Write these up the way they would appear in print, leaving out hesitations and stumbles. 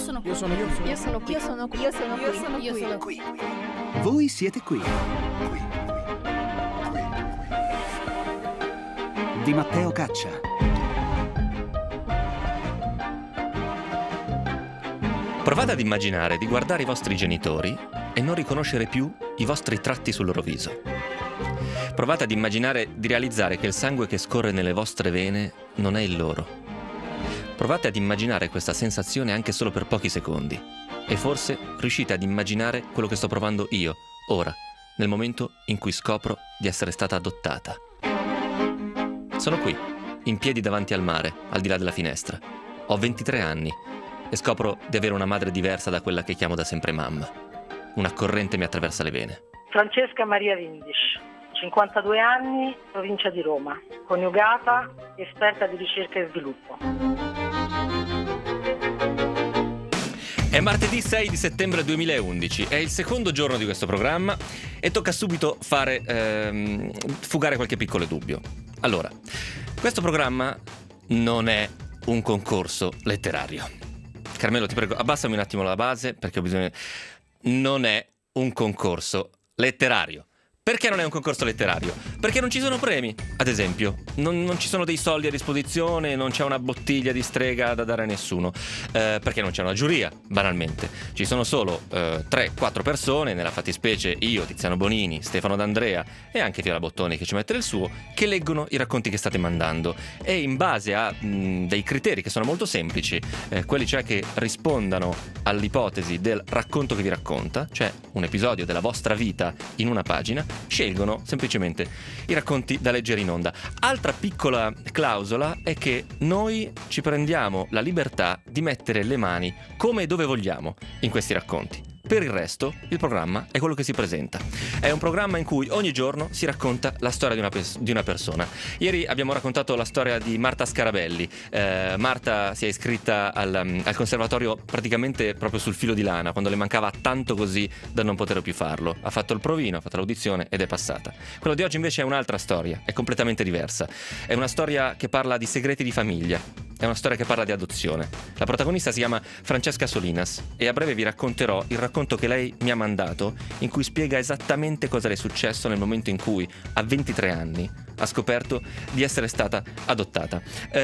sono qui. Io sono qui. Io sono qui. Io sono qui. Io sono Io qui. sono Io qui. sono qui. Voi siete qui. Di Matteo Caccia. Provate ad immaginare di guardare i vostri genitori e non riconoscere più i vostri tratti sul loro viso. Provate ad immaginare di realizzare che il sangue che scorre nelle vostre vene non è il loro. Provate ad immaginare questa sensazione anche solo per pochi secondi e forse riuscite ad immaginare quello che sto provando io, ora, nel momento in cui scopro di essere stata adottata. Sono qui, in piedi davanti al mare, al di là della finestra. Ho 23 anni e scopro di avere una madre diversa da quella che chiamo da sempre mamma. Una corrente mi attraversa le vene. Francesca Maria Vindisch, 52 anni, provincia di Roma, coniugata, esperta di ricerca e sviluppo. È martedì 6 di settembre 2011, è il secondo giorno di questo programma e tocca subito fare fugare qualche piccolo dubbio. Allora, questo programma non è un concorso letterario. Carmelo, ti prego, abbassami un attimo la base perché ho bisogno. Non è un concorso letterario. Perché non è un concorso letterario? Perché non ci sono premi, ad esempio. Non ci sono dei soldi a disposizione, non c'è una bottiglia di strega da dare a nessuno. Perché non c'è una giuria, banalmente. Ci sono solo 3-4 persone, nella fattispecie io, Tiziano Bonini, Stefano D'Andrea e anche Viola Bottoni che ci mette il suo, che leggono i racconti che state mandando. E in base a dei criteri che sono molto semplici, quelli cioè che rispondano all'ipotesi del racconto che vi racconta, cioè un episodio della vostra vita in una pagina, scelgono semplicemente i racconti da leggere in onda. Altra piccola clausola è che noi ci prendiamo la libertà di mettere le mani come e dove vogliamo in questi racconti. Per il resto, il programma è quello che si presenta. È un programma in cui ogni giorno si racconta la storia di una persona. Ieri abbiamo raccontato la storia di Marta Scarabelli. Marta si è iscritta al conservatorio praticamente proprio sul filo di lana, quando le mancava tanto così da non poter più farlo. Ha fatto il provino, ha fatto l'audizione ed è passata. Quello di oggi invece è un'altra storia, è completamente diversa. È una storia che parla di segreti di famiglia. È una storia che parla di adozione. La protagonista si chiama Francesca Solinas e a breve vi racconterò il racconto che lei mi ha mandato, in cui spiega esattamente cosa le è successo nel momento in cui, a 23 anni, ha scoperto di essere stata adottata.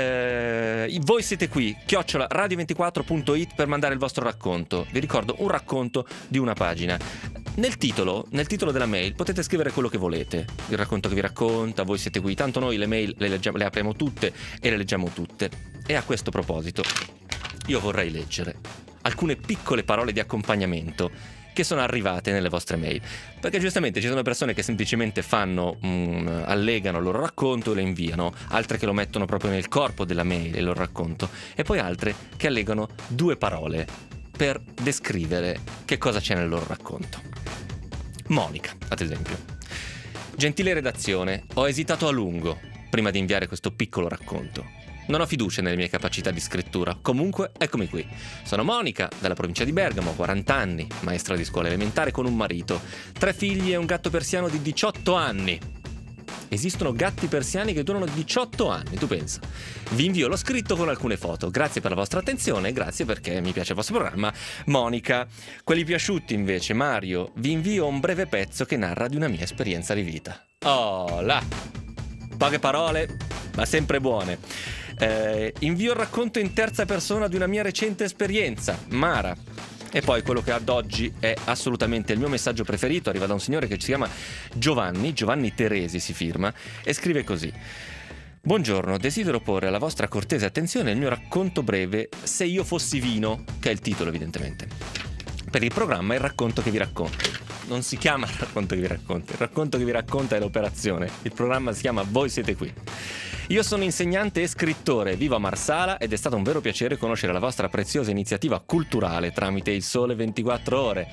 Voi siete qui, @radio24.it per mandare il vostro racconto. Vi ricordo, un racconto di una pagina. Nel titolo della mail potete scrivere quello che volete, il racconto che vi racconta, voi siete qui, tanto noi le mail le apriamo tutte e le leggiamo tutte. E a questo proposito io vorrei leggere alcune piccole parole di accompagnamento che sono arrivate nelle vostre mail, perché giustamente ci sono persone che semplicemente allegano il loro racconto e lo inviano, altre che lo mettono proprio nel corpo della mail il loro racconto, e poi altre che allegano 2 parole per descrivere che cosa c'è nel loro racconto. Monica, ad esempio. Gentile redazione, ho esitato a lungo prima di inviare questo piccolo racconto. Non ho fiducia nelle mie capacità di scrittura, comunque eccomi qui. Sono Monica, dalla provincia di Bergamo, 40 anni, maestra di scuola elementare con un marito, 3 figli e un gatto persiano di 18 anni. Esistono gatti persiani che durano 18 anni, tu pensa. Vi invio lo scritto con alcune foto. Grazie per la vostra attenzione e grazie perché mi piace il vostro programma. Monica. Quelli più asciutti invece, Mario, vi invio un breve pezzo che narra di una mia esperienza di vita. Oh là! Poche parole, ma sempre buone. Invio il racconto in terza persona di una mia recente esperienza, Mara. E poi quello che ad oggi è assolutamente il mio messaggio preferito arriva da un signore che si chiama Giovanni Teresi si firma, e scrive così: buongiorno, desidero porre alla vostra cortese attenzione il mio racconto breve Se io fossi vino, che è il titolo evidentemente. Per il programma Il racconto che vi racconto. Non si chiama Il racconto che vi racconto, il racconto che vi racconta è l'operazione, il programma si chiama Voi siete qui. Io sono insegnante e scrittore, vivo a Marsala ed è stato un vero piacere conoscere la vostra preziosa iniziativa culturale tramite Il Sole 24 Ore.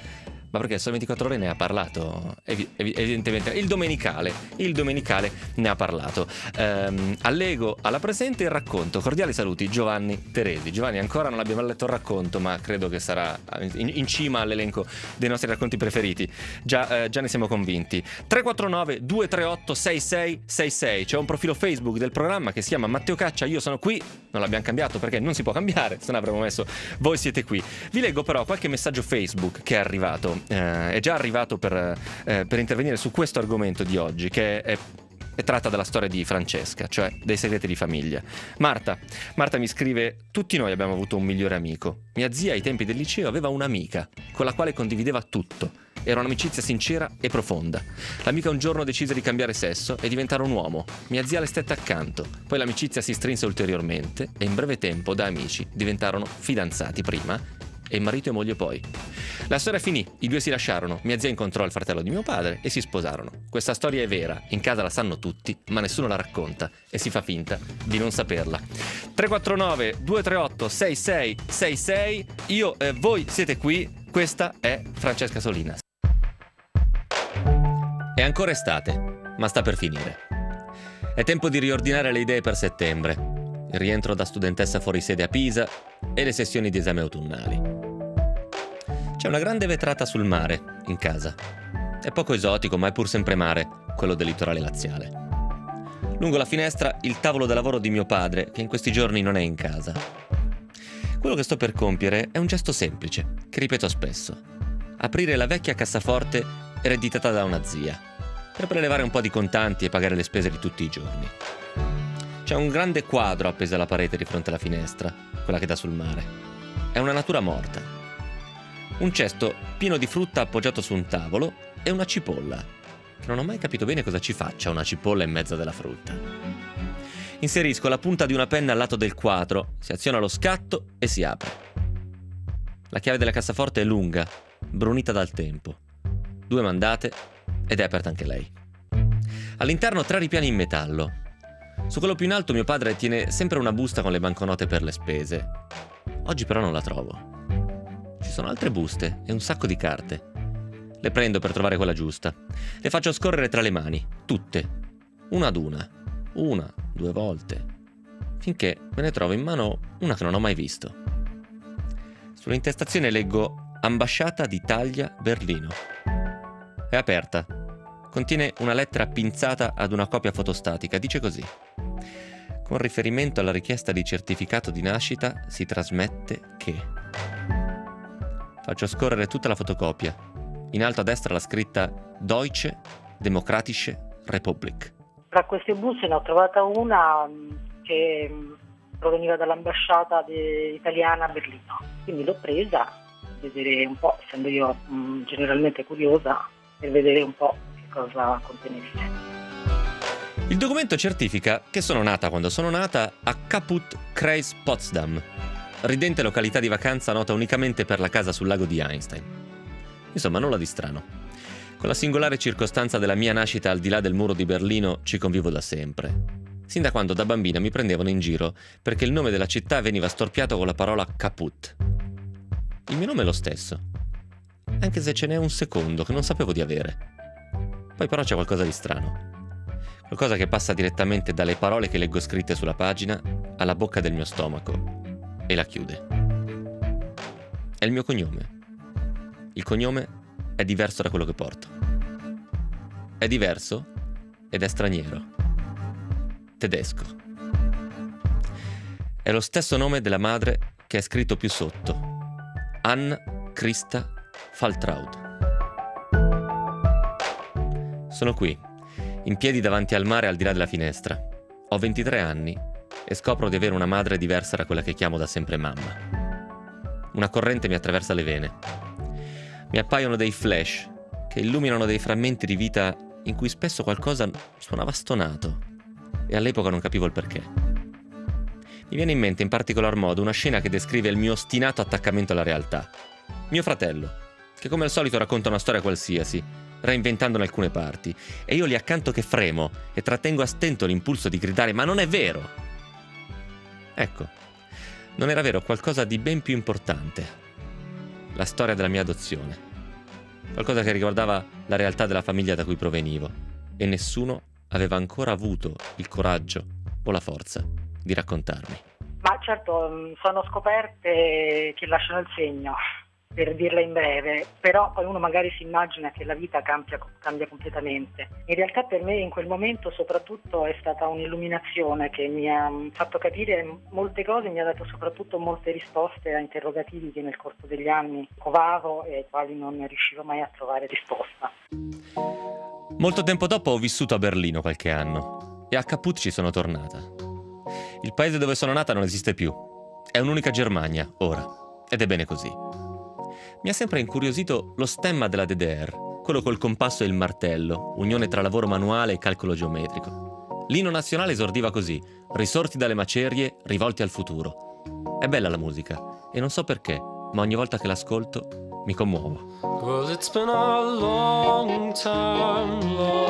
Ma perché il Sole 24 Ore ne ha parlato, evidentemente. Il domenicale ne ha parlato. Allego alla presente il racconto. Cordiali saluti, Giovanni Teresi. Giovanni, ancora non abbiamo letto il racconto, ma credo che sarà in cima all'elenco dei nostri racconti preferiti. Già ne siamo convinti. 349 238 6666. C'è un profilo Facebook del programma che si chiama Matteo Caccia, io sono qui. Non l'abbiamo cambiato perché non si può cambiare, se no avremmo messo voi siete qui. Vi leggo però qualche messaggio Facebook che è arrivato. È già arrivato per intervenire su questo argomento di oggi, che è tratta dalla storia di Francesca, cioè dei segreti di famiglia. Marta mi scrive: tutti noi abbiamo avuto un migliore amico. Mia zia ai tempi del liceo aveva un'amica con la quale condivideva tutto. Era un'amicizia sincera e profonda. L'amica un giorno decise di cambiare sesso e diventare un uomo. Mia zia le stette accanto. Poi l'amicizia si strinse ulteriormente e in breve tempo da amici diventarono fidanzati prima e marito e moglie poi. La storia finì, i due si lasciarono, mia zia incontrò il fratello di mio padre e si sposarono. Questa storia è vera, in casa la sanno tutti, ma nessuno la racconta e si fa finta di non saperla. 349 238 6666. Voi siete qui, questa è Francesca Solinas. È ancora estate, ma sta per finire. È tempo di riordinare le idee per settembre. Il rientro da studentessa fuori sede a Pisa e le sessioni di esame autunnali. C'è una grande vetrata sul mare, in casa. È poco esotico, ma è pur sempre mare, quello del litorale laziale. Lungo la finestra il tavolo da lavoro di mio padre, che in questi giorni non è in casa. Quello che sto per compiere è un gesto semplice, che ripeto spesso. Aprire la vecchia cassaforte ereditata da una zia, per prelevare un po' di contanti e pagare le spese di tutti i giorni. C'è un grande quadro appeso alla parete di fronte alla finestra, quella che dà sul mare. È una natura morta. Un cesto pieno di frutta appoggiato su un tavolo e una cipolla, che non ho mai capito bene cosa ci faccia una cipolla in mezzo della frutta. Inserisco la punta di una penna al lato del quadro, si aziona lo scatto e si apre. La chiave della cassaforte è lunga, brunita dal tempo. 2 mandate ed è aperta anche lei. All'interno 3 ripiani in metallo. Su quello più in alto mio padre tiene sempre una busta con le banconote per le spese. Oggi però non la trovo. Ci sono altre buste e un sacco di carte. Le prendo per trovare quella giusta. Le faccio scorrere tra le mani, tutte, una ad una. 1, 2 volte, finché me ne trovo in mano una che non ho mai visto. Sull'intestazione leggo Ambasciata d'Italia, Berlino. È aperta. Contiene una lettera pinzata ad una copia fotostatica. Dice così: con riferimento alla richiesta di certificato di nascita si trasmette che... Faccio scorrere tutta la fotocopia. In alto a destra la scritta Deutsche Demokratische Republik. Tra queste buste ne ho trovata una che proveniva dall'ambasciata italiana a Berlino. Quindi l'ho presa per vedere un po', essendo io generalmente curiosa, per vedere un po' che cosa contenesse. Il documento certifica che sono nata quando sono nata a Kaputt-Kreis Potsdam, ridente località di vacanza nota unicamente per la casa sul lago di Einstein. Insomma, nulla di strano. Con la singolare circostanza della mia nascita al di là del muro di Berlino ci convivo da sempre. Sin da quando da bambina mi prendevano in giro perché il nome della città veniva storpiato con la parola Kaputt. Il mio nome è lo stesso, anche se ce n'è un secondo che non sapevo di avere. Poi però c'è qualcosa di strano. Qualcosa che passa direttamente dalle parole che leggo scritte sulla pagina alla bocca del mio stomaco e la chiude. È il mio cognome. Il cognome è diverso da quello che porto. È diverso ed è straniero. Tedesco. È lo stesso nome della madre che è scritto più sotto. Anna Christa Faltraud. Sono qui, in piedi davanti al mare al di là della finestra. Ho 23 anni e scopro di avere una madre diversa da quella che chiamo da sempre mamma. Una corrente mi attraversa le vene. Mi appaiono dei flash che illuminano dei frammenti di vita in cui spesso qualcosa suonava stonato e all'epoca non capivo il perché. Mi viene in mente in particolar modo una scena che descrive il mio ostinato attaccamento alla realtà. Mio fratello, che come al solito racconta una storia qualsiasi, reinventandone alcune parti, e io lì accanto che fremo e trattengo a stento l'impulso di gridare «Ma non è vero!». Ecco, non era vero qualcosa di ben più importante. La storia della mia adozione. qualcosa che riguardava la realtà della famiglia da cui provenivo, e nessuno aveva ancora avuto il coraggio o la forza di raccontarmi. Ma certo, sono scoperte che lasciano il segno, per dirla in breve, però poi uno magari si immagina che la vita cambia completamente. In realtà per me in quel momento soprattutto è stata un'illuminazione che mi ha fatto capire molte cose, mi ha dato soprattutto molte risposte a interrogativi che nel corso degli anni covavo e ai quali non riuscivo mai a trovare risposta. Molto tempo dopo ho vissuto a Berlino qualche anno e a Caput ci sono tornata. Il paese dove sono nata non esiste più, è un'unica Germania ora, ed è bene così. Mi ha sempre incuriosito lo stemma della DDR, quello col compasso e il martello, unione tra lavoro manuale e calcolo geometrico. L'inno nazionale esordiva così: risorti dalle macerie, rivolti al futuro. È bella la musica, e non so perché, ma ogni volta che l'ascolto mi commuovo. Well, it's been a long time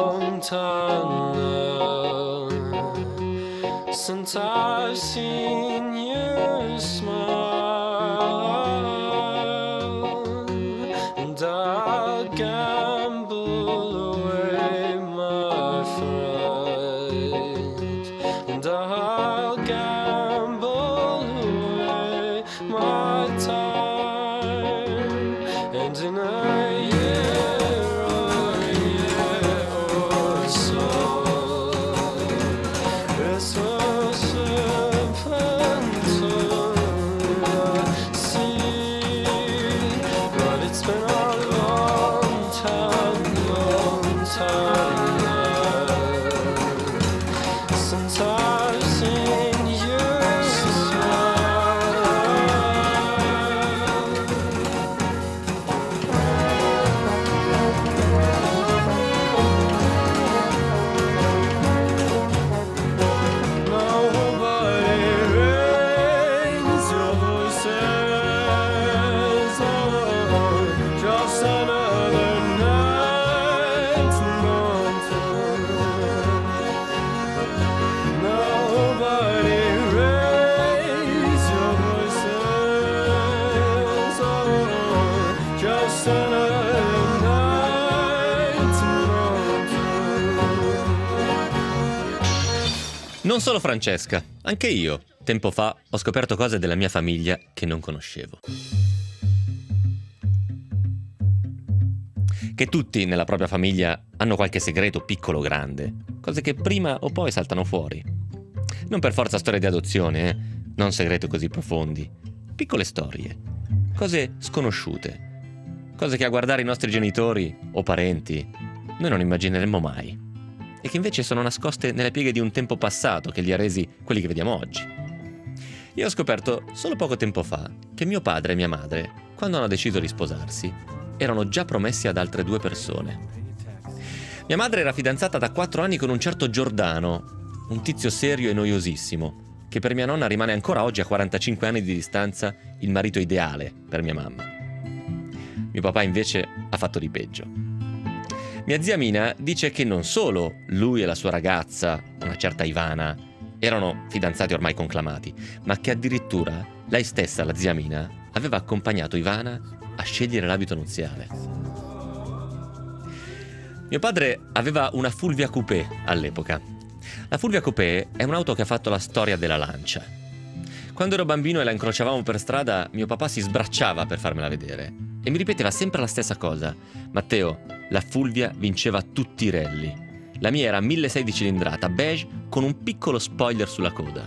now since I've seen you smile. I'll gamble away my fright, and I'll gamble away my time, and in a year or so, it's so simple to see, but it's been a since I've seen you nobody raise your voices, just another night. Nobody raise your voices, just another night. Non solo Francesca, anche io, tempo fa, ho scoperto cose della mia famiglia che non conoscevo. Che tutti nella propria famiglia hanno qualche segreto, piccolo o grande, cose che prima o poi saltano fuori. Non per forza storie di adozione, non segreti così profondi. Piccole storie, cose sconosciute, cose che a guardare i nostri genitori o parenti noi non immagineremmo mai, e che invece sono nascoste nelle pieghe di un tempo passato che li ha resi quelli che vediamo oggi. Io ho scoperto solo poco tempo fa che mio padre e mia madre, quando hanno deciso di sposarsi, erano già promessi ad altre 2 persone. Mia madre era fidanzata da 4 anni con un certo Giordano, un tizio serio e noiosissimo, che per mia nonna rimane ancora oggi, a 45 anni di distanza, il marito ideale per mia mamma. Mio papà invece ha fatto di peggio. Mia zia Mina dice che non solo lui e la sua ragazza, una certa Ivana, erano fidanzati ormai conclamati, ma che addirittura lei stessa, la zia Mina, aveva accompagnato Ivana a scegliere l'abito nuziale. Mio padre aveva una Fulvia Coupé all'epoca. La Fulvia Coupé è un'auto che ha fatto la storia della Lancia. Quando ero bambino e la incrociavamo per strada, mio papà si sbracciava per farmela vedere e mi ripeteva sempre la stessa cosa: Matteo, la Fulvia vinceva tutti i rally. La mia era 1600 cilindrata, beige, con un piccolo spoiler sulla coda.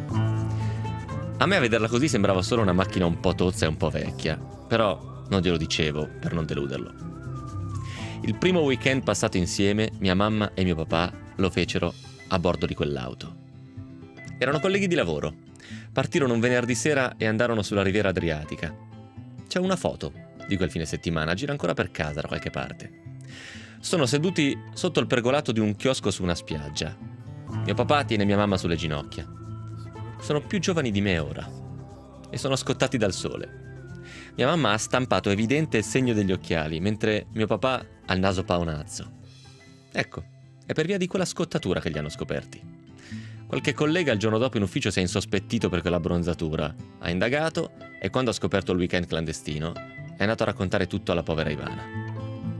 A me a vederla così sembrava solo una macchina un po' tozza e un po' vecchia, però non glielo dicevo per non deluderlo. Il primo weekend passato insieme, mia mamma e mio papà lo fecero a bordo di quell'auto. Erano colleghi di lavoro. Partirono un venerdì sera e andarono sulla riviera adriatica. C'è una foto di quel fine settimana, gira ancora per casa da qualche parte. Sono seduti sotto il pergolato di un chiosco su una spiaggia. Mio papà tiene mia mamma sulle ginocchia. Sono più giovani di me ora e sono scottati dal sole. Mia mamma ha stampato evidente il segno degli occhiali, mentre mio papà ha il naso paonazzo. Ecco, è per via di quella scottatura che li hanno scoperti. Qualche collega il giorno dopo in ufficio si è insospettito per quella bronzatura, ha indagato e quando ha scoperto il weekend clandestino è andato a raccontare tutto alla povera Ivana.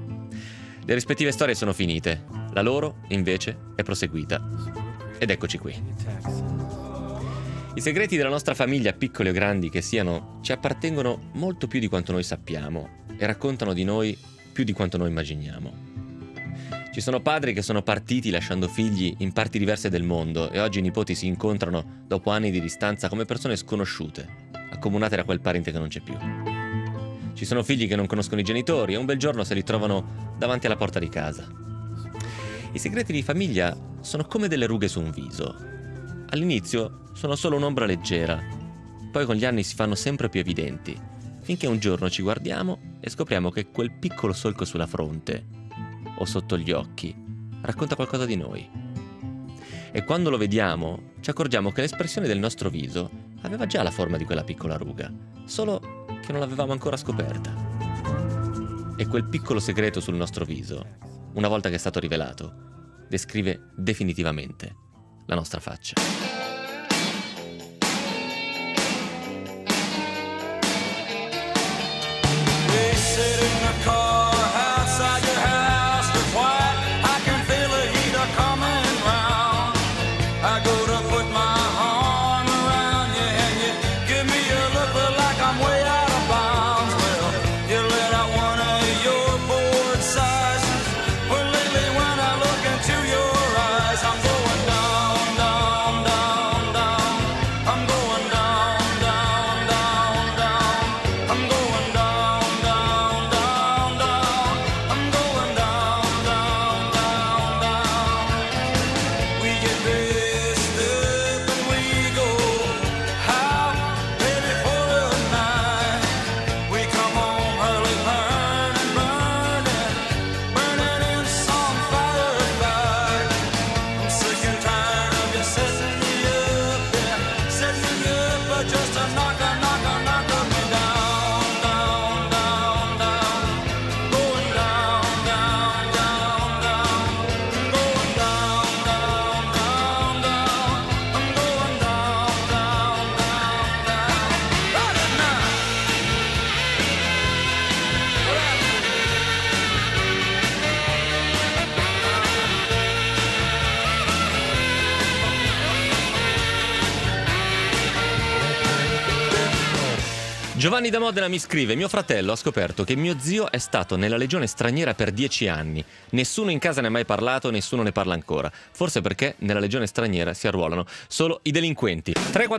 Le rispettive storie sono finite, la loro invece è proseguita. Ed eccoci qui. I segreti della nostra famiglia, piccoli o grandi che siano, ci appartengono molto più di quanto noi sappiamo e raccontano di noi più di quanto noi immaginiamo. Ci sono padri che sono partiti lasciando figli in parti diverse del mondo e oggi i nipoti si incontrano dopo anni di distanza come persone sconosciute, accomunate da quel parente che non c'è più. Ci sono figli che non conoscono i genitori e un bel giorno se li trovano davanti alla porta di casa. I segreti di famiglia sono come delle rughe su un viso. All'inizio sono solo un'ombra leggera, poi con gli anni si fanno sempre più evidenti, finché un giorno ci guardiamo e scopriamo che quel piccolo solco sulla fronte o sotto gli occhi racconta qualcosa di noi. E quando lo vediamo ci accorgiamo che l'espressione del nostro viso aveva già la forma di quella piccola ruga, solo che non l'avevamo ancora scoperta. E quel piccolo segreto sul nostro viso, una volta che è stato rivelato, descrive definitivamente la nostra faccia. Giovanni da Modena mi scrive: mio fratello ha scoperto che mio zio è stato nella legione straniera per 10 anni. Nessuno in casa ne ha mai parlato, nessuno ne parla ancora. Forse perché nella legione straniera si arruolano solo i delinquenti.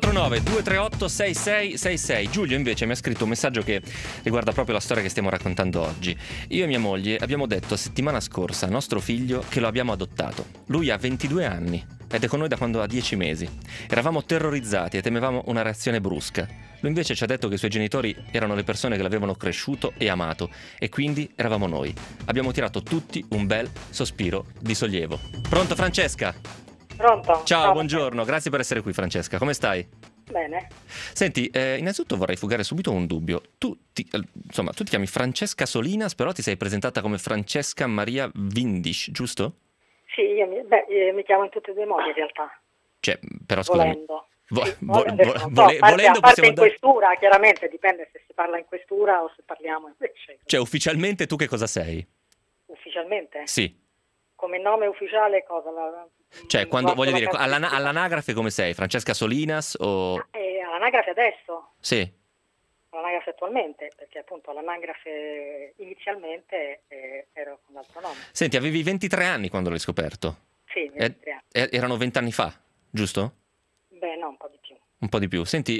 349-238-6666. Giulio invece mi ha scritto un messaggio che riguarda proprio la storia che stiamo raccontando oggi. Io e mia moglie abbiamo detto settimana scorsa a nostro figlio che lo abbiamo adottato. Lui ha 22 anni ed è con noi da quando ha 10 mesi. Eravamo terrorizzati e temevamo una reazione brusca. Lui invece ci ha detto che i suoi genitori erano le persone che l'avevano cresciuto e amato, e quindi eravamo noi. Abbiamo tirato tutti un bel sospiro di sollievo. Pronto Francesca? Pronto? Ciao, buongiorno, grazie per essere qui Francesca, come stai? Bene. Senti, innanzitutto vorrei fugare subito un dubbio. Tu ti chiami Francesca Solinas, però ti sei presentata come Francesca Maria Vindisch, giusto? Sì, io mi chiamo in tutti e due i modi in realtà. Cioè, però scusami. Volendo. Volendo a parte in dare... questura, chiaramente dipende se si parla in questura o se parliamo invece. Cioè, ufficialmente tu che cosa sei? Ufficialmente? Sì. Come nome ufficiale cosa? Cioè, quando voglio dire, all'anagrafe come sei? Francesca Solinas o... All'anagrafe adesso? Sì. All'anagrafe attualmente, perché appunto all'anagrafe inizialmente ero con l'altro nome. Senti, avevi 23 anni quando l'hai scoperto? Sì, 23 anni. Erano 20 anni fa, giusto? Beh, no, un po' di più. Un po' di più. Senti,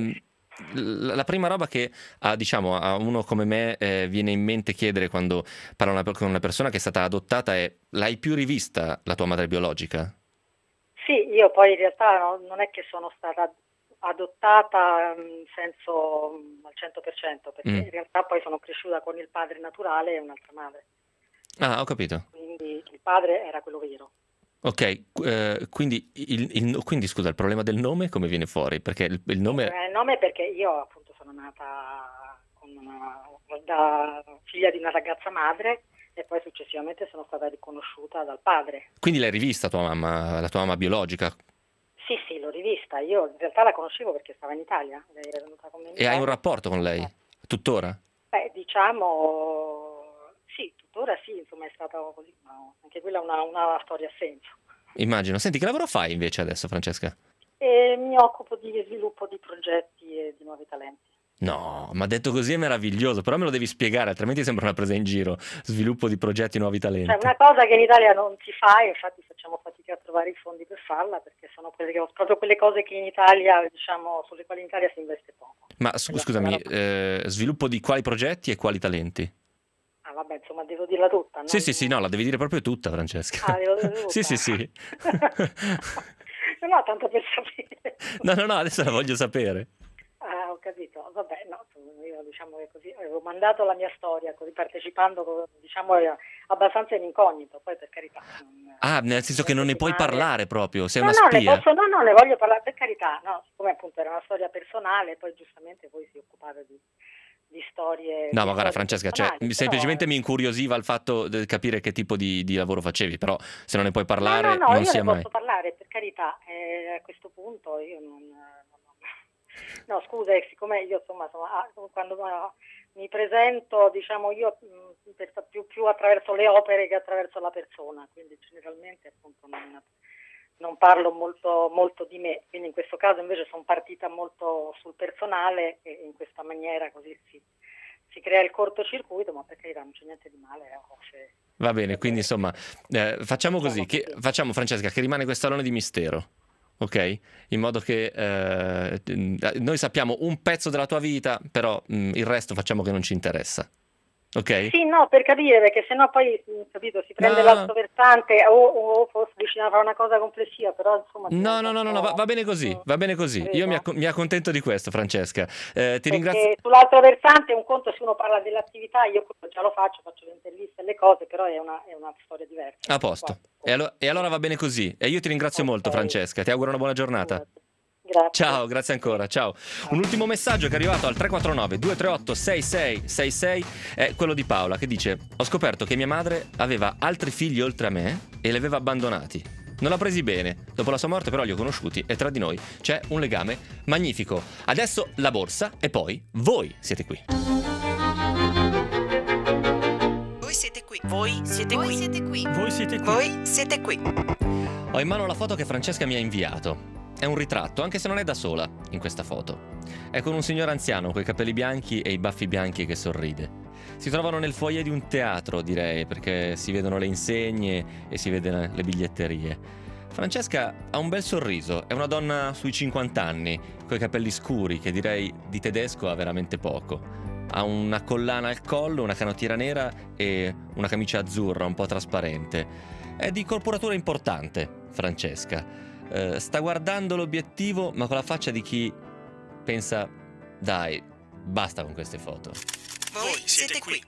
la prima roba che a uno come me viene in mente chiedere quando parla con una persona che è stata adottata è: l'hai più rivista la tua madre biologica? Sì, io poi in realtà non è che sono stata adottata in senso al 100%, perché in realtà poi sono cresciuta con il padre naturale e un'altra madre. Ah, ho capito. Quindi il padre era quello vero. Ok, quindi scusa, il problema del nome come viene fuori? Perché il nome... Il nome è perché io appunto sono nata da figlia di una ragazza madre e poi successivamente sono stata riconosciuta dal padre. Quindi l'hai rivista tua mamma, la tua mamma biologica? Sì, l'ho rivista. Io in realtà la conoscevo perché stava in Italia. Lei era venuta con me in E hai un rapporto con lei? Tuttora? Beh, diciamo... Sì, tuttora tuttora sì, insomma è stata così, ma anche quella una storia a senso. Immagino. Senti, che lavoro fai invece adesso, Francesca? E mi occupo di sviluppo di progetti e di nuovi talenti. No, ma detto così è meraviglioso, però me lo devi spiegare, altrimenti sembra una presa in giro. Sviluppo di progetti, nuovi talenti. Cioè una cosa che in Italia non si fa, e infatti facciamo fatica a trovare i fondi per farla, perché sono proprio quelle cose che in Italia, diciamo, sulle quali in Italia si investe poco. Ma scusami, sviluppo di quali progetti e quali talenti? Ah vabbè, insomma, devo dirla tutta, no? Sì, no, la devi dire proprio tutta, Francesca. Ah, devo dire tutta? Sì. No, tanto per sapere. No, adesso la voglio sapere. Ah, ho capito. Vabbè, no, io diciamo che così avevo mandato la mia storia, così partecipando, diciamo, abbastanza in incognito, poi per carità. Nel senso che non ne puoi parlare proprio, sei no, una spia. No, ne voglio parlare, per carità, no, siccome appunto era una storia personale, poi giustamente poi si occupava di storie. No, di ma guarda storie Francesca, personali, semplicemente però, mi incuriosiva il fatto di capire che tipo di lavoro facevi, però se non ne puoi parlare no, non io sia ne mai. posso parlare, per carità, a questo punto io no, scusa, siccome io insomma quando mi presento, diciamo, io più attraverso le opere che attraverso la persona, quindi generalmente appunto non parlo molto di me, quindi in questo caso invece sono partita molto sul personale e in questa maniera così si crea il cortocircuito, ma per carità non c'è niente di male. Va bene, quindi insomma facciamo così, facciamo Francesca che rimane questo alone di mistero. Ok? In modo che noi sappiamo un pezzo della tua vita, però il resto facciamo che non ci interessa. Ok? Sì, no, per capire, perché sennò poi, capito, si prende l'altro versante o forse vicino a fare una cosa complessiva, però insomma... No, va bene così, va bene così. Io mi accontento di questo, Francesca. Ti ringrazio. Sull'altro versante un conto se uno parla dell'attività, io già lo faccio le interviste e le cose, però è una storia diversa. A posto. E allora va bene così. E io ti ringrazio molto, Francesca. Ti auguro una buona giornata. Grazie. Ciao, grazie ancora, ciao. Un ultimo messaggio che è arrivato al 349 238 6666 è quello di Paola che dice: ho scoperto che mia madre aveva altri figli oltre a me e li aveva abbandonati. Non l'ha presi bene, dopo la sua morte però li ho conosciuti e tra di noi c'è un legame magnifico. Adesso la borsa e poi voi siete qui. Voi siete qui. Voi siete qui. Voi siete qui. Voi siete qui. Ho in mano la foto che Francesca mi ha inviato. È un ritratto, anche se non è da sola in questa foto. È con un signore anziano coi capelli bianchi e i baffi bianchi che sorride. Si trovano nel foyer di un teatro, direi, perché si vedono le insegne e si vedono le biglietterie. Francesca ha un bel sorriso, è una donna sui 50 anni, coi capelli scuri, che direi di tedesco ha veramente poco. Ha una collana al collo, una canottiera nera e una camicia azzurra un po' trasparente. È di corporatura importante, Francesca. Sta guardando l'obiettivo, ma con la faccia di chi pensa: dai, basta con queste foto. Voi siete qui.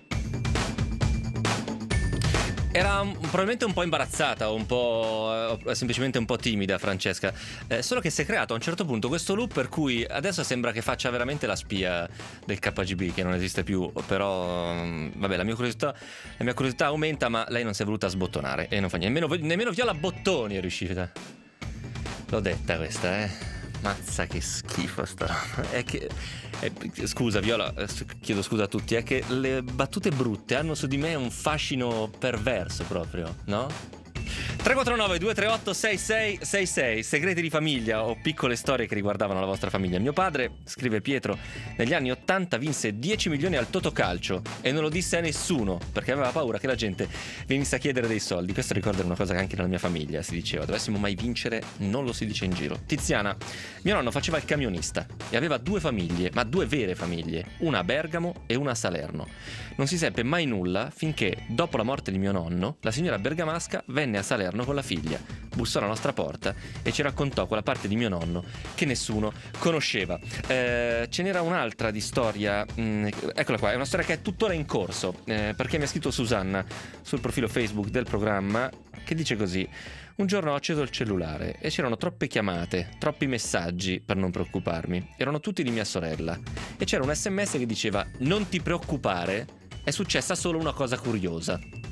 Era probabilmente un po' imbarazzata o un po' semplicemente un po' timida Francesca, solo che si è creato a un certo punto questo loop per cui adesso sembra che faccia veramente la spia del KGB, che non esiste più, però vabbè, la mia curiosità aumenta, ma lei non si è voluta sbottonare e non fa niente, nemmeno Viola Bottoni è riuscita. L'ho detta questa, mazza che schifo sta roba. È che scusa Viola, chiedo scusa a tutti, è che le battute brutte hanno su di me un fascino perverso proprio, no? 349 238 6666 segreti di famiglia o piccole storie che riguardavano la vostra famiglia. Mio padre, scrive Pietro, negli anni 80 vinse 10 milioni al Totocalcio e non lo disse a nessuno perché aveva paura che la gente venisse a chiedere dei soldi. Questo ricorda una cosa che anche nella mia famiglia si diceva: dovessimo mai vincere non lo si dice in giro. Tiziana, mio nonno faceva il camionista e aveva 2 famiglie, ma 2 vere famiglie, una a Bergamo e una a Salerno. Non si seppe mai nulla finché, dopo la morte di mio nonno, la signora bergamasca venne a Salerno con la figlia, bussò alla nostra porta e ci raccontò quella parte di mio nonno che nessuno conosceva. Ce n'era un'altra di storia, eccola qua, è una storia che è tuttora in corso, perché mi ha scritto Susanna sul profilo Facebook del programma, che dice così: un giorno ho acceso il cellulare e c'erano troppe chiamate, troppi messaggi per non preoccuparmi, erano tutti di mia sorella e c'era un SMS che diceva: non ti preoccupare, è successa solo una cosa curiosa.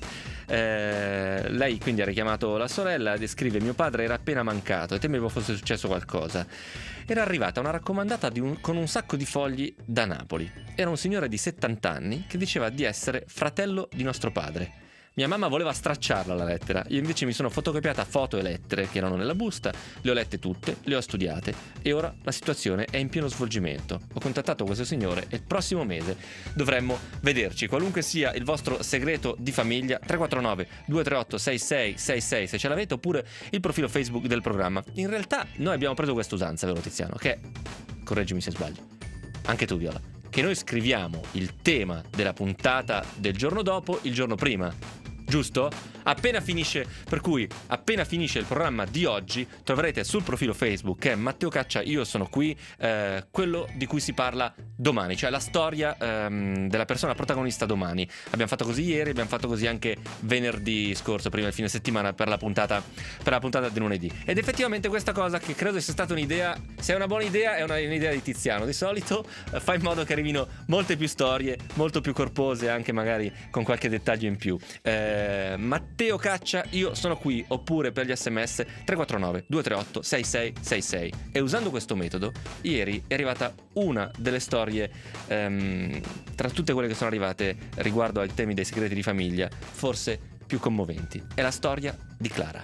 Lei quindi ha richiamato la sorella, descrive: mio padre era appena mancato e temevo fosse successo qualcosa. Era arrivata una raccomandata con un sacco di fogli da Napoli. Era un signore di 70 anni che diceva di essere fratello di nostro padre. Mia mamma voleva stracciarla la lettera, io invece mi sono fotocopiata foto e lettere che erano nella busta, le ho lette tutte, le ho studiate e ora la situazione è in pieno svolgimento. Ho contattato questo signore e il prossimo mese dovremmo vederci. Qualunque sia il vostro segreto di famiglia, 349 238 6666 se ce l'avete, oppure il profilo Facebook del programma. In realtà noi abbiamo preso questa usanza, vero Tiziano, che, correggimi se sbaglio, anche tu Viola, che noi scriviamo il tema della puntata del giorno dopo il giorno prima. Giusto? Appena finisce il programma di oggi troverete sul profilo Facebook, che è Matteo Caccia Io Sono Qui, quello di cui si parla domani, cioè la storia della persona protagonista domani. Abbiamo fatto così ieri, abbiamo fatto così anche venerdì scorso, prima del fine settimana, per la puntata di lunedì. Ed effettivamente questa cosa, che credo sia stata un'idea, se è una buona idea, è un'idea di Tiziano. Di solito fa in modo che arrivino molte più storie, molto più corpose, anche magari con qualche dettaglio in più. Matteo Caccia Io Sono Qui, oppure per gli SMS 349 238 6666. E usando questo metodo ieri è arrivata una delle storie tra tutte quelle che sono arrivate riguardo ai temi dei segreti di famiglia forse più commoventi. È la storia di Clara.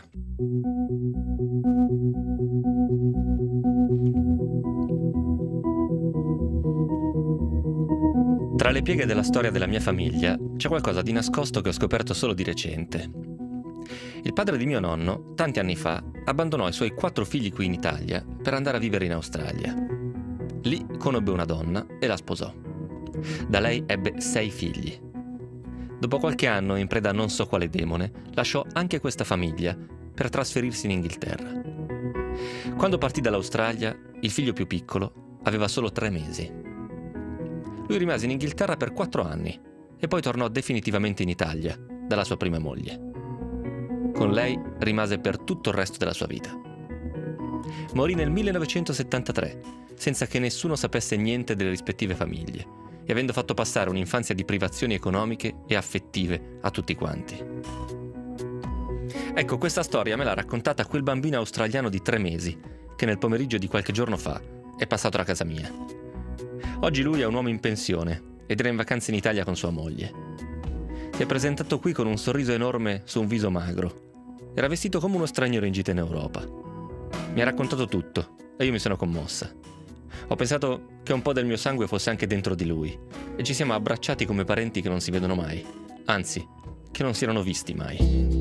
Tra le pieghe della storia della mia famiglia c'è qualcosa di nascosto che ho scoperto solo di recente. Il padre di mio nonno, tanti anni fa, abbandonò i suoi 4 figli qui in Italia per andare a vivere in Australia. Lì conobbe una donna e la sposò. Da lei ebbe 6 figli. Dopo qualche anno, in preda a non so quale demone, lasciò anche questa famiglia per trasferirsi in Inghilterra. Quando partì dall'Australia, il figlio più piccolo aveva solo 3 mesi. Lui rimase in Inghilterra per 4 anni e poi tornò definitivamente in Italia dalla sua prima moglie. Con lei rimase per tutto il resto della sua vita. Morì nel 1973, senza che nessuno sapesse niente delle rispettive famiglie e avendo fatto passare un'infanzia di privazioni economiche e affettive a tutti quanti. Ecco, questa storia me l'ha raccontata quel bambino australiano di 3 mesi che nel pomeriggio di qualche giorno fa è passato da casa mia. Oggi lui è un uomo in pensione ed era in vacanza in Italia con sua moglie. Si è presentato qui con un sorriso enorme su un viso magro. Era vestito come uno straniero in gita in Europa. Mi ha raccontato tutto e io mi sono commossa. Ho pensato che un po' del mio sangue fosse anche dentro di lui e ci siamo abbracciati come parenti che non si vedono mai, anzi, che non si erano visti mai.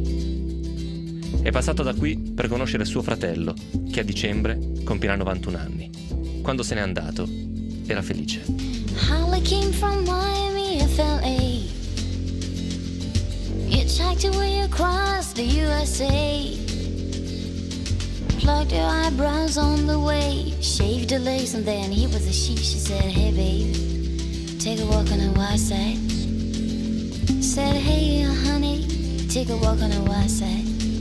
È passato da qui per conoscere suo fratello, che a dicembre compirà 91 anni. Quando se n'è andato, era felice. Holly came from Miami, FLA. Hitchhiked away across the USA. Plucked her eyebrows on the way. Shaved her legs and then he was a she. She said, hey babe, take a walk on the wild side. Said, hey honey, take a walk on the wild side.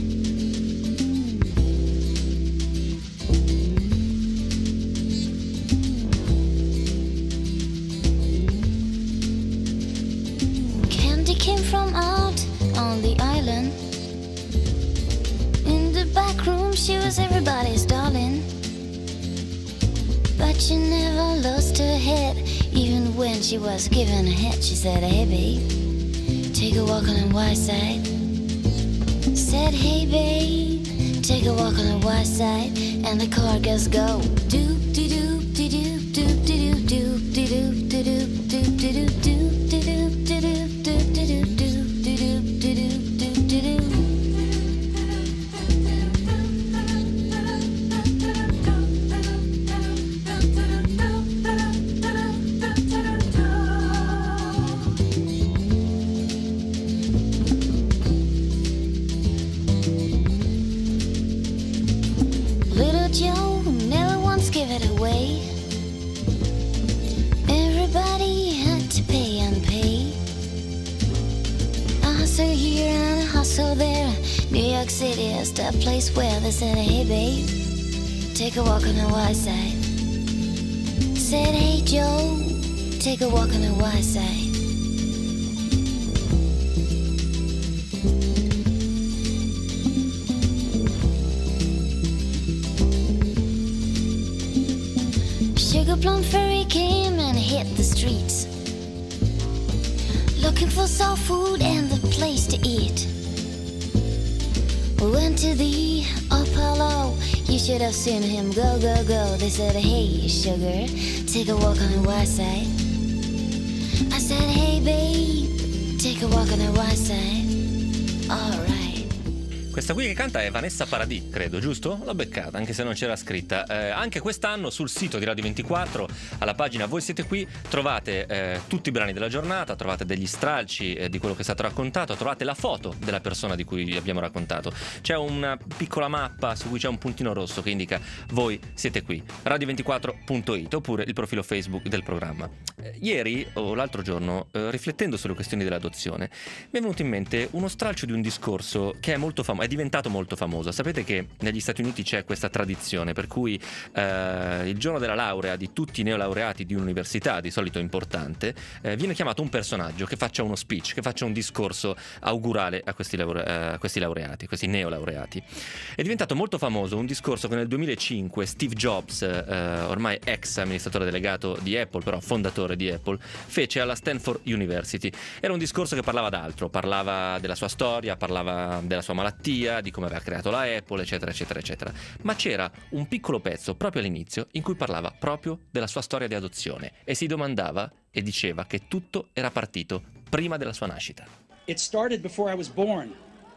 Came from out on the island. In the back room she was everybody's darling. But she never lost her head. Even when she was given a head, she said, hey babe, take a walk on the wild side. Said, hey babe, take a walk on the wild side. And the car goes go doop dee doop dee doop doop dee doop doop dee doop dee doop doop dee doop doop dee doop dee doop dee doop. Little Joe never once gave it away. Everybody had to pay and pay. A hustle here and a hustle there. New York City is the place where they said, hey babe, take a walk on the wild side. Said, hey Joe, take a walk on the wild side. little blonde furry came and hit the streets, looking for soul food and a place to eat. We went to the Apollo, you should have seen him go, go, go. They said, hey, sugar, take a walk on the west side. I said, hey, babe, take a walk on the west side. All right. Questa qui che canta è Vanessa Paradis, credo, giusto? L'ho beccata, anche se non c'era scritta. Anche quest'anno sul sito di Radio 24, alla pagina Voi siete qui, trovate tutti i brani della giornata, trovate degli stralci di quello che è stato raccontato, trovate la foto della persona di cui abbiamo raccontato. C'è una piccola mappa su cui c'è un puntino rosso che indica Voi siete qui, radio24.it, oppure il profilo Facebook del programma. Ieri o l'altro giorno, riflettendo sulle questioni dell'adozione, mi è venuto in mente uno stralcio di un discorso che è molto famoso, è diventato molto famoso. Sapete che negli Stati Uniti c'è questa tradizione per cui il giorno della laurea di tutti i neolaureati di un'università, di solito importante, viene chiamato un personaggio che faccia uno speech, che faccia un discorso augurale a questi laureati, questi neolaureati. È diventato molto famoso un discorso che nel 2005 Steve Jobs, ormai ex amministratore delegato di Apple, però fondatore di Apple, fece alla Stanford University. Era un discorso che parlava d'altro, parlava della sua storia, parlava della sua malattia, di come aveva creato la Apple, eccetera eccetera eccetera. Ma c'era un piccolo pezzo proprio all'inizio in cui parlava proprio della sua storia di adozione e si domandava e diceva che tutto era partito prima della sua nascita. It started before I was born.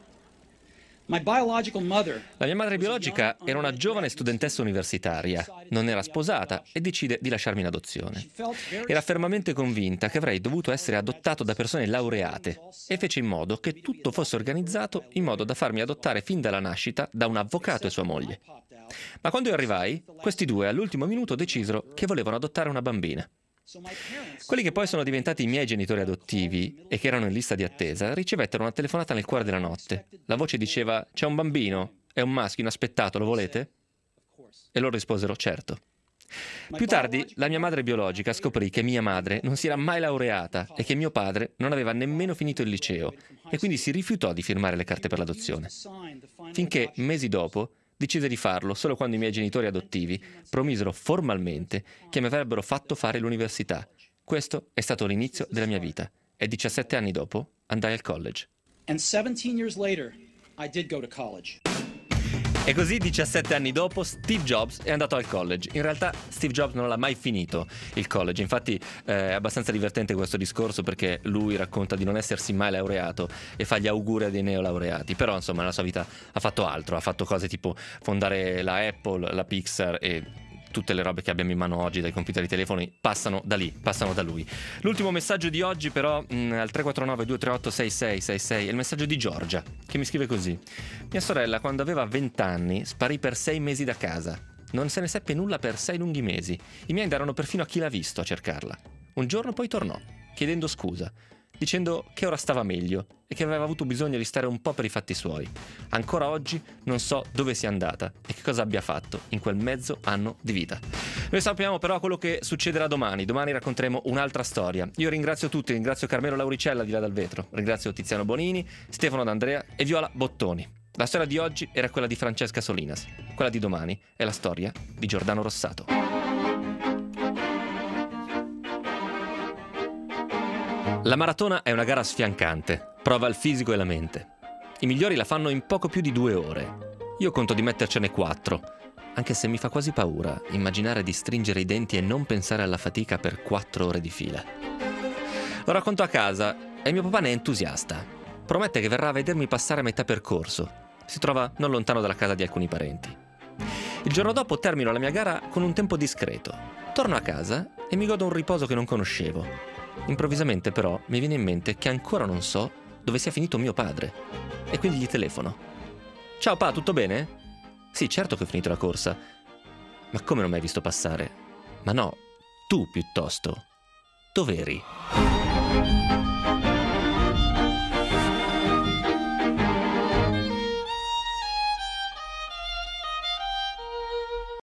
My biological mother. La mia madre biologica era una giovane studentessa universitaria, non era sposata e decide di lasciarmi in adozione. Era fermamente convinta che avrei dovuto essere adottato da persone laureate e fece in modo che tutto fosse organizzato in modo da farmi adottare fin dalla nascita da un avvocato e sua moglie. Ma quando io arrivai, questi due all'ultimo minuto decisero che volevano adottare una bambina. Quelli che poi sono diventati i miei genitori adottivi e che erano in lista di attesa ricevettero una telefonata nel cuore della notte. La voce diceva: c'è un bambino, è un maschio inaspettato, lo volete? E loro risposero: certo. Più tardi la mia madre biologica scoprì che mia madre non si era mai laureata e che mio padre non aveva nemmeno finito il liceo e quindi si rifiutò di firmare le carte per l'adozione. Finché, mesi dopo, decise di farlo solo quando i miei genitori adottivi promisero formalmente che mi avrebbero fatto fare l'università. Questo è stato l'inizio della mia vita e 17 anni dopo andai al college. And 17 years later, I did go to college. E così 17 anni dopo Steve Jobs è andato al college. In realtà Steve Jobs non l'ha mai finito il college, infatti è abbastanza divertente questo discorso perché lui racconta di non essersi mai laureato e fa gli auguri a dei neolaureati, però insomma nella sua vita ha fatto altro, ha fatto cose tipo fondare la Apple, la Pixar e tutte le robe che abbiamo in mano oggi, dai computer ai telefoni, passano da lì, passano da lui. L'ultimo messaggio di oggi però al 349 238 6666 è il messaggio di Giorgia, che mi scrive così: mia sorella quando aveva 20 anni sparì per 6 mesi da casa, non se ne seppe nulla per 6 lunghi mesi, i miei andarono perfino a Chi l'ha visto a cercarla. Un giorno poi tornò, chiedendo scusa, dicendo che ora stava meglio e che aveva avuto bisogno di stare un po' per i fatti suoi. Ancora oggi non so dove sia andata e che cosa abbia fatto in quel mezzo anno di vita. Noi sappiamo però quello che succederà domani. Domani racconteremo un'altra storia. Io ringrazio tutti, ringrazio Carmelo Lauricella di là dal vetro, ringrazio Tiziano Bonini, Stefano D'Andrea e Viola Bottoni. La storia di oggi era quella di Francesca Solinas, quella di domani è la storia di Giordano Rossato. La maratona è una gara sfiancante, prova il fisico e la mente. I migliori la fanno in poco più di 2 ore. Io conto di mettercene 4, anche se mi fa quasi paura immaginare di stringere i denti e non pensare alla fatica per 4 ore di fila. Lo racconto a casa e mio papà ne è entusiasta. Promette che verrà a vedermi passare a metà percorso. Si trova non lontano dalla casa di alcuni parenti. Il giorno dopo termino la mia gara con un tempo discreto. Torno a casa e mi godo un riposo che non conoscevo. Improvvisamente però mi viene in mente che ancora non so dove sia finito mio padre e quindi gli telefono. Ciao pa, tutto bene? Sì, certo che ho finito la corsa. Ma come non mi hai visto passare? Ma no, tu piuttosto. Dov'eri?